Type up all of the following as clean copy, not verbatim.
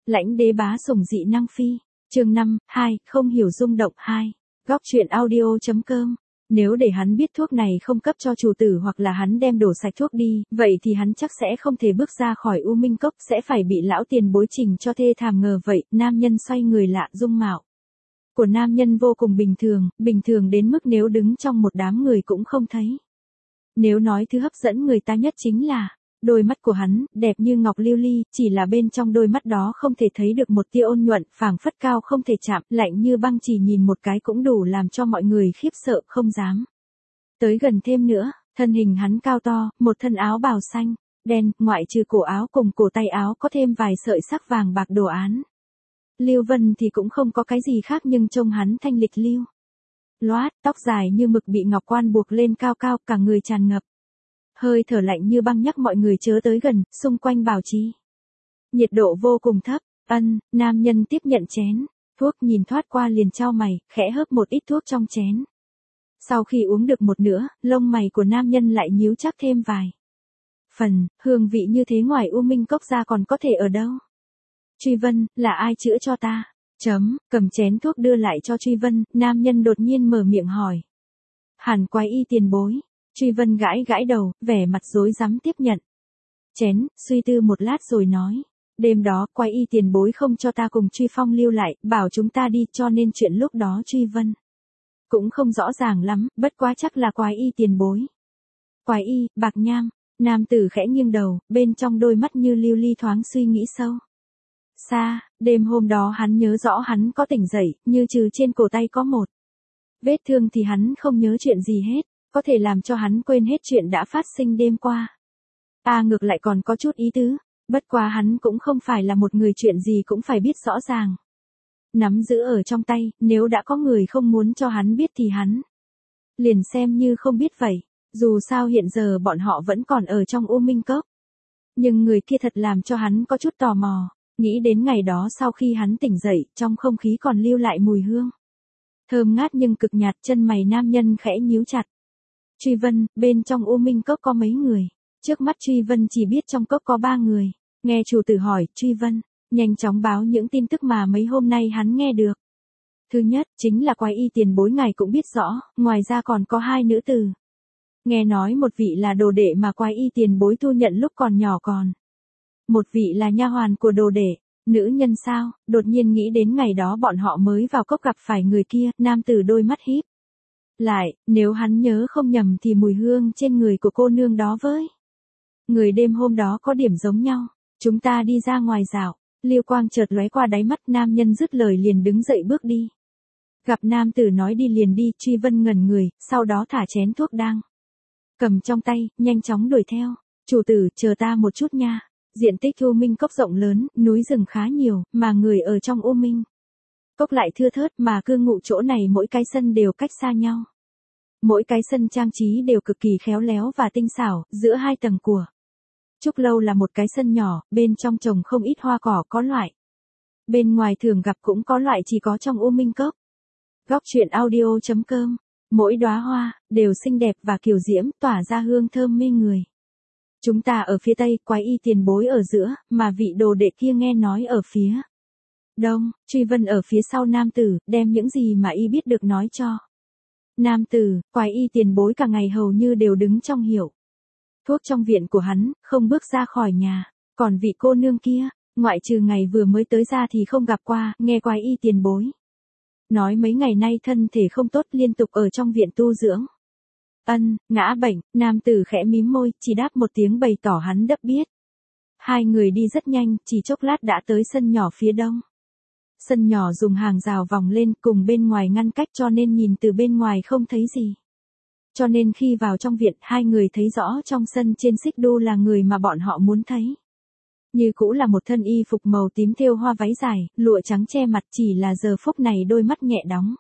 Lãnh đế bá sủng dị năng phi. Chương 5, 2, không hiểu rung động 2. Góc truyện audio.com. Nếu để hắn biết thuốc này không cấp cho chủ tử hoặc là hắn đem đổ sạch thuốc đi, vậy thì hắn chắc sẽ không thể bước ra khỏi U Minh Cốc, sẽ phải bị lão tiền bối trình cho thê thảm. Ngờ vậy, nam nhân xoay người lạ, dung mạo của nam nhân vô cùng bình thường đến mức nếu đứng trong một đám người cũng không thấy. Nếu nói thứ hấp dẫn người ta nhất chính là đôi mắt của hắn, đẹp như ngọc lưu ly, chỉ là bên trong đôi mắt đó không thể thấy được một tia ôn nhuận, phảng phất cao không thể chạm, lạnh như băng, chỉ nhìn một cái cũng đủ làm cho mọi người khiếp sợ, không dám tới gần thêm nữa. Thân hình hắn cao to, một thân áo bào xanh, đen, ngoại trừ cổ áo cùng cổ tay áo có thêm vài sợi sắc vàng bạc đồ án. Lưu Vân thì cũng không có cái gì khác, nhưng trông hắn thanh lịch lưu loát, tóc dài như mực bị ngọc quan buộc lên cao cao, cả người tràn ngập hơi thở lạnh như băng, nhắc mọi người chớ tới gần, xung quanh bảo trì nhiệt độ vô cùng thấp. Nam nhân tiếp nhận chén thuốc, nhìn thoát qua liền chau mày, khẽ hớp một ít thuốc trong chén. Sau khi uống được một nửa, lông mày của nam nhân lại nhíu chắc thêm vài phần, hương vị như thế ngoài U Minh Cốc ra còn có thể ở đâu? Truy Vân, là ai chữa cho ta? Cầm chén thuốc đưa lại cho Truy Vân, nam nhân đột nhiên mở miệng hỏi. Hàn Quái Y tiền bối. Truy Vân gãi gãi đầu, vẻ mặt rối rắm tiếp nhận chén, suy tư một lát rồi nói. Đêm đó, Quái Y tiền bối không cho ta cùng Truy Phong lưu lại, bảo chúng ta đi, cho nên chuyện lúc đó Truy Vân cũng không rõ ràng lắm, bất quá chắc là Quái Y tiền bối. Quái Y, Bạc Nham. Nam tử khẽ nghiêng đầu, bên trong đôi mắt như lưu ly thoáng suy nghĩ sâu xa. Đêm hôm đó hắn nhớ rõ hắn có tỉnh dậy, như trừ trên cổ tay có một vết thương thì hắn không nhớ chuyện gì hết, có thể làm cho hắn quên hết chuyện đã phát sinh đêm qua. Ngược lại còn có chút ý tứ, bất quá hắn cũng không phải là một người chuyện gì cũng phải biết rõ ràng, nắm giữ ở trong tay, nếu đã có người không muốn cho hắn biết thì hắn liền xem như không biết vậy. Dù sao hiện giờ bọn họ vẫn còn ở trong U Minh Cốc, nhưng người kia thật làm cho hắn có chút tò mò. Nghĩ đến ngày đó sau khi hắn tỉnh dậy, trong không khí còn lưu lại mùi hương thơm ngát nhưng cực nhạt, chân mày nam nhân khẽ nhíu chặt. Truy Vân, bên trong U Minh Cốc có mấy người? Trước mắt Truy Vân chỉ biết trong cốc có 3 người. Nghe chủ tử hỏi, Truy Vân nhanh chóng báo những tin tức mà mấy hôm nay hắn nghe được. Thứ nhất, chính là Quái Y tiền bối ngài cũng biết rõ, ngoài ra còn có 2 nữ tử. Nghe nói một vị là đồ đệ mà Quái Y tiền bối thu nhận lúc còn nhỏ, còn một vị là nha hoàn của đồ đệ. Nữ nhân sao? Đột nhiên nghĩ đến ngày đó bọn họ mới vào cốc gặp phải người kia, nam tử đôi mắt híp lại, nếu hắn nhớ không nhầm thì mùi hương trên người của cô nương đó với người đêm hôm đó có điểm giống nhau. Chúng ta đi ra ngoài dạo. Lưu quang chợt lóe qua đáy mắt, nam nhân dứt lời liền đứng dậy bước đi. Gặp nam tử nói đi liền đi, Truy Vân ngẩn người, sau đó thả chén thuốc đang cầm trong tay, nhanh chóng đuổi theo. Chủ tử, chờ ta một chút nha. Diện tích U Minh Cốc rộng lớn, núi rừng khá nhiều, mà người ở trong U Minh Cốc lại thưa thớt, mà cư ngụ chỗ này mỗi cái sân đều cách xa nhau. Mỗi cái sân trang trí đều cực kỳ khéo léo và tinh xảo, giữa 2 tầng của trúc lâu là một cái sân nhỏ, bên trong trồng không ít hoa cỏ, có loại bên ngoài thường gặp, cũng có loại chỉ có trong U Minh Cốc. Góc truyện audio.com. Mỗi đóa hoa đều xinh đẹp và kiều diễm, tỏa ra hương thơm mê người. Chúng ta ở phía tây, Quái Y tiền bối ở giữa, mà vị đồ đệ kia nghe nói ở phía đông. Truy Vân ở phía sau nam tử, đem những gì mà y biết được nói cho nam tử. Quái Y tiền bối cả ngày hầu như đều đứng trong hiệu thuốc trong viện của hắn, không bước ra khỏi nhà. Còn vị cô nương kia, ngoại trừ ngày vừa mới tới ra thì không gặp qua. Nghe Quái Y tiền bối nói mấy ngày nay thân thể không tốt, liên tục ở trong viện tu dưỡng. Ngã bệnh. Nam tử khẽ mím môi, chỉ đáp một tiếng bày tỏ hắn đắp biết. 2 người đi rất nhanh, chỉ chốc lát đã tới sân nhỏ phía đông. Sân nhỏ dùng hàng rào vòng lên, cùng bên ngoài ngăn cách, cho nên nhìn từ bên ngoài không thấy gì. Cho nên khi vào trong viện, 2 người thấy rõ trong sân trên xích đu là người mà bọn họ muốn thấy. Như cũ là một thân y phục màu tím thêu hoa váy dài, lụa trắng che mặt, chỉ là giờ phút này đôi mắt nhẹ đóng.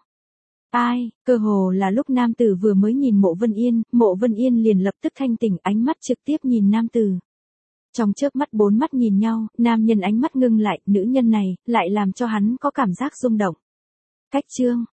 Cơ hồ là lúc nam tử vừa mới nhìn Mộ Vân Yên liền lập tức thanh tỉnh, ánh mắt trực tiếp nhìn nam tử. Trong chớp mắt 4 mắt nhìn nhau, nam nhân ánh mắt ngưng lại, nữ nhân này lại làm cho hắn có cảm giác rung động. Cách chương